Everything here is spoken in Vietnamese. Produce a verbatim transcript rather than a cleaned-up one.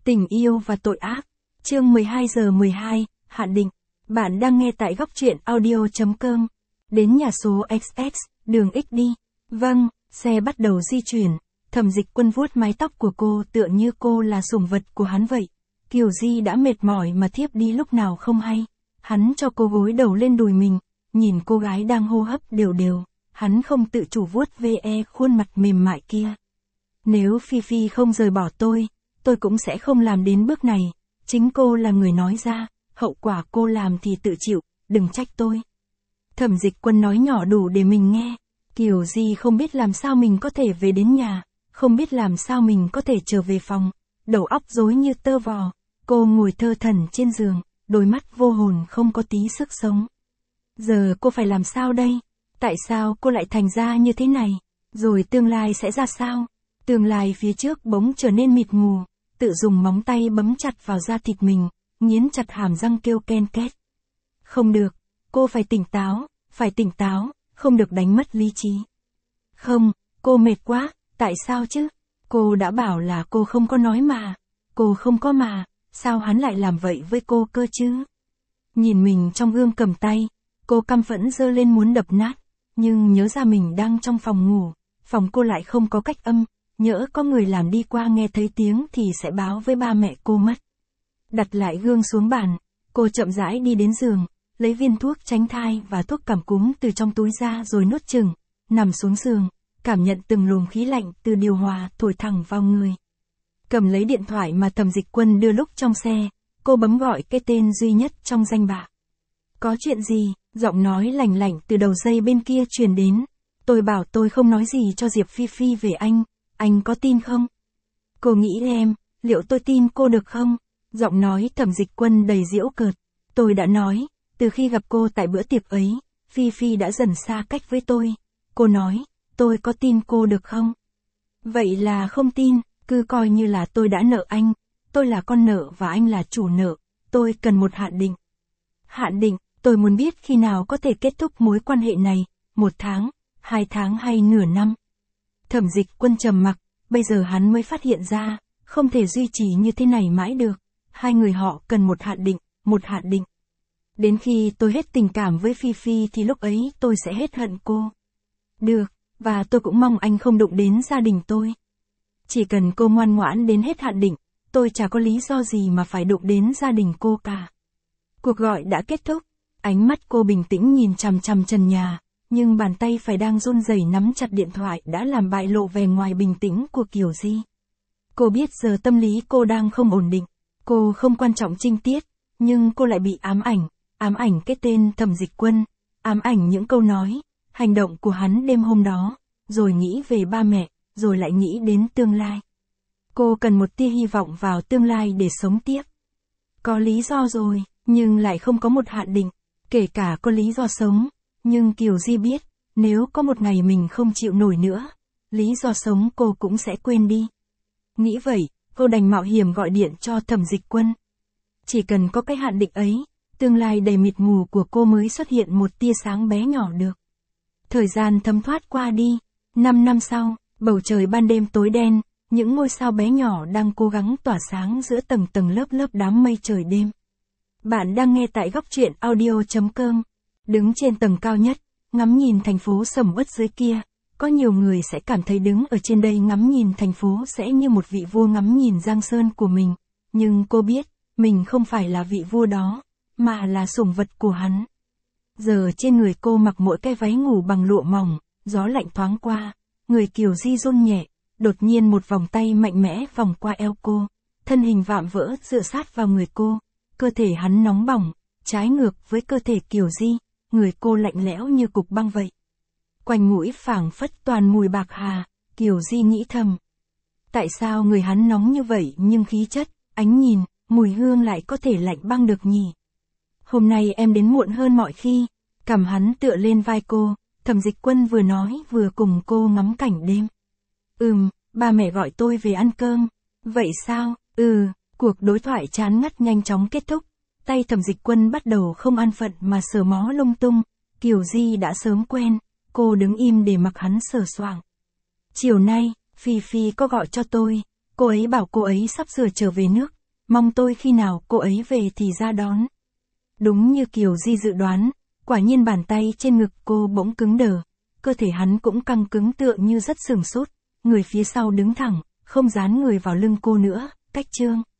Tình yêu và tội ác. Chương mười hai giờ mười hai, hạn định. Bạn đang nghe tại góc truyện audio.com. Đến nhà số ích ích, đường X đi. Vâng, xe bắt đầu di chuyển. Thẩm Dịch Quân vuốt mái tóc của cô tựa như cô là sủng vật của hắn vậy. Kiều Di đã mệt mỏi mà thiếp đi lúc nào không hay. Hắn cho cô gối đầu lên đùi mình, nhìn cô gái đang hô hấp đều đều, hắn không tự chủ vuốt ve khuôn mặt mềm mại kia. Nếu Phi Phi không rời bỏ tôi, tôi cũng sẽ không làm đến bước này. Chính cô là người nói ra, hậu quả cô làm thì tự chịu, đừng trách tôi. Thẩm Dịch Quân nói nhỏ đủ để mình nghe. Kiều Di không biết làm sao mình có thể về đến nhà, không biết làm sao mình có thể trở về phòng, đầu óc rối như tơ vò. Cô ngồi thơ thẩn trên giường, đôi mắt vô hồn không có tí sức sống. Giờ cô phải làm sao đây? Tại sao cô lại thành ra như thế này? Rồi tương lai sẽ ra sao? Tương lai phía trước bỗng trở nên mịt mù, tự dùng móng tay bấm chặt vào da thịt mình, nghiến chặt hàm răng kêu ken két. Không được, cô phải tỉnh táo, phải tỉnh táo, không được đánh mất lý trí. Không, cô mệt quá, tại sao chứ? Cô đã bảo là cô không có nói mà, cô không có mà, sao hắn lại làm vậy với cô cơ chứ? Nhìn mình trong gương cầm tay, cô căm phẫn giơ lên muốn đập nát, nhưng nhớ ra mình đang trong phòng ngủ, phòng cô lại không có cách âm, nhỡ có người làm đi qua nghe thấy tiếng thì sẽ báo với ba mẹ cô mất. Đặt lại gương xuống bàn, cô chậm rãi đi đến giường, lấy viên thuốc tránh thai và thuốc cảm cúm từ trong túi ra rồi nuốt chừng, nằm xuống giường, cảm nhận từng luồng khí lạnh từ điều hòa thổi thẳng vào người. Cầm lấy điện thoại mà Thẩm Dịch Quân đưa lúc trong xe, cô bấm gọi cái tên duy nhất trong danh bạ. Có chuyện gì? Giọng nói lành lạnh từ đầu dây bên kia truyền đến. Tôi bảo tôi không nói gì cho Diệp Phi Phi về anh, anh có tin không? Cô nghĩ em, liệu tôi tin cô được không? Giọng nói Thẩm Dịch Quân đầy giễu cợt. Tôi đã nói, từ khi gặp cô tại bữa tiệc ấy, Phi Phi đã dần xa cách với tôi. Cô nói, tôi có tin cô được không? Vậy là không tin, cứ coi như là tôi đã nợ anh. Tôi là con nợ và anh là chủ nợ. Tôi cần một hạn định. Hạn định, tôi muốn biết khi nào có thể kết thúc mối quan hệ này, một tháng, hai tháng hay nửa năm. Thẩm Dịch Quân trầm mặc, bây giờ hắn mới phát hiện ra, không thể duy trì như thế này mãi được. Hai người họ cần một hạn định, một hạn định. Đến khi tôi hết tình cảm với Phi Phi thì lúc ấy tôi sẽ hết hận cô. Được, và tôi cũng mong anh không đụng đến gia đình tôi. Chỉ cần cô ngoan ngoãn đến hết hạn định, tôi chả có lý do gì mà phải đụng đến gia đình cô cả. Cuộc gọi đã kết thúc, ánh mắt cô bình tĩnh nhìn chằm chằm trần nhà, nhưng bàn tay phải đang run rẩy nắm chặt điện thoại đã làm bại lộ vẻ ngoài bình tĩnh của Kiều Di. Cô biết giờ tâm lý cô đang không ổn định, cô không quan trọng trinh tiết, nhưng cô lại bị ám ảnh, ám ảnh cái tên Thẩm Dịch Quân, ám ảnh những câu nói, hành động của hắn đêm hôm đó, rồi nghĩ về ba mẹ, rồi lại nghĩ đến tương lai. Cô cần một tia hy vọng vào tương lai để sống tiếp. Có lý do rồi, nhưng lại không có một hạn định, kể cả có lý do sống, nhưng Kiều Di biết, nếu có một ngày mình không chịu nổi nữa, lý do sống cô cũng sẽ quên đi. Nghĩ vậy, cô đành mạo hiểm gọi điện cho Thẩm Dịch Quân. Chỉ cần có cái hạn định ấy, tương lai đầy mịt mù của cô mới xuất hiện một tia sáng bé nhỏ được. Thời gian thấm thoát qua đi, năm năm sau, bầu trời ban đêm tối đen, những ngôi sao bé nhỏ đang cố gắng tỏa sáng giữa tầng tầng lớp lớp đám mây trời đêm. Bạn đang nghe tại góc truyện audio.com. Đứng trên tầng cao nhất, ngắm nhìn thành phố sầm uất dưới kia, có nhiều người sẽ cảm thấy đứng ở trên đây ngắm nhìn thành phố sẽ như một vị vua ngắm nhìn giang sơn của mình. Nhưng cô biết, mình không phải là vị vua đó, mà là sủng vật của hắn. Giờ trên người cô mặc mỗi cái váy ngủ bằng lụa mỏng, gió lạnh thoáng qua, người Kiều Di run nhẹ, đột nhiên một vòng tay mạnh mẽ vòng qua eo cô, thân hình vạm vỡ dựa sát vào người cô, cơ thể hắn nóng bỏng, trái ngược với cơ thể Kiều Di, người cô lạnh lẽo như cục băng vậy. Quanh mũi phảng phất toàn mùi bạc hà, Kiều Di nghĩ thầm. Tại sao người hắn nóng như vậy nhưng khí chất, ánh nhìn, mùi hương lại có thể lạnh băng được nhỉ? Hôm nay em đến muộn hơn mọi khi, cằm hắn tựa lên vai cô, Thẩm Dịch Quân vừa nói vừa cùng cô ngắm cảnh đêm. Ừm, ba mẹ gọi tôi về ăn cơm. Vậy sao? Ừ, cuộc đối thoại chán ngắt nhanh chóng kết thúc. Tay Thẩm Dịch Quân bắt đầu không an phận mà sờ mó lung tung. Kiều Di đã sớm quen, cô đứng im để mặc hắn sờ soạng. Chiều nay, Phi Phi có gọi cho tôi, cô ấy bảo cô ấy sắp sửa trở về nước, Mong tôi khi nào cô ấy về thì ra đón. Đúng như Kiều Di dự đoán, quả nhiên bàn tay trên ngực cô bỗng cứng đờ. Cơ thể hắn cũng căng cứng tựa như rất sửng sốt. Người phía sau đứng thẳng, không dán người vào lưng cô nữa, cách Trương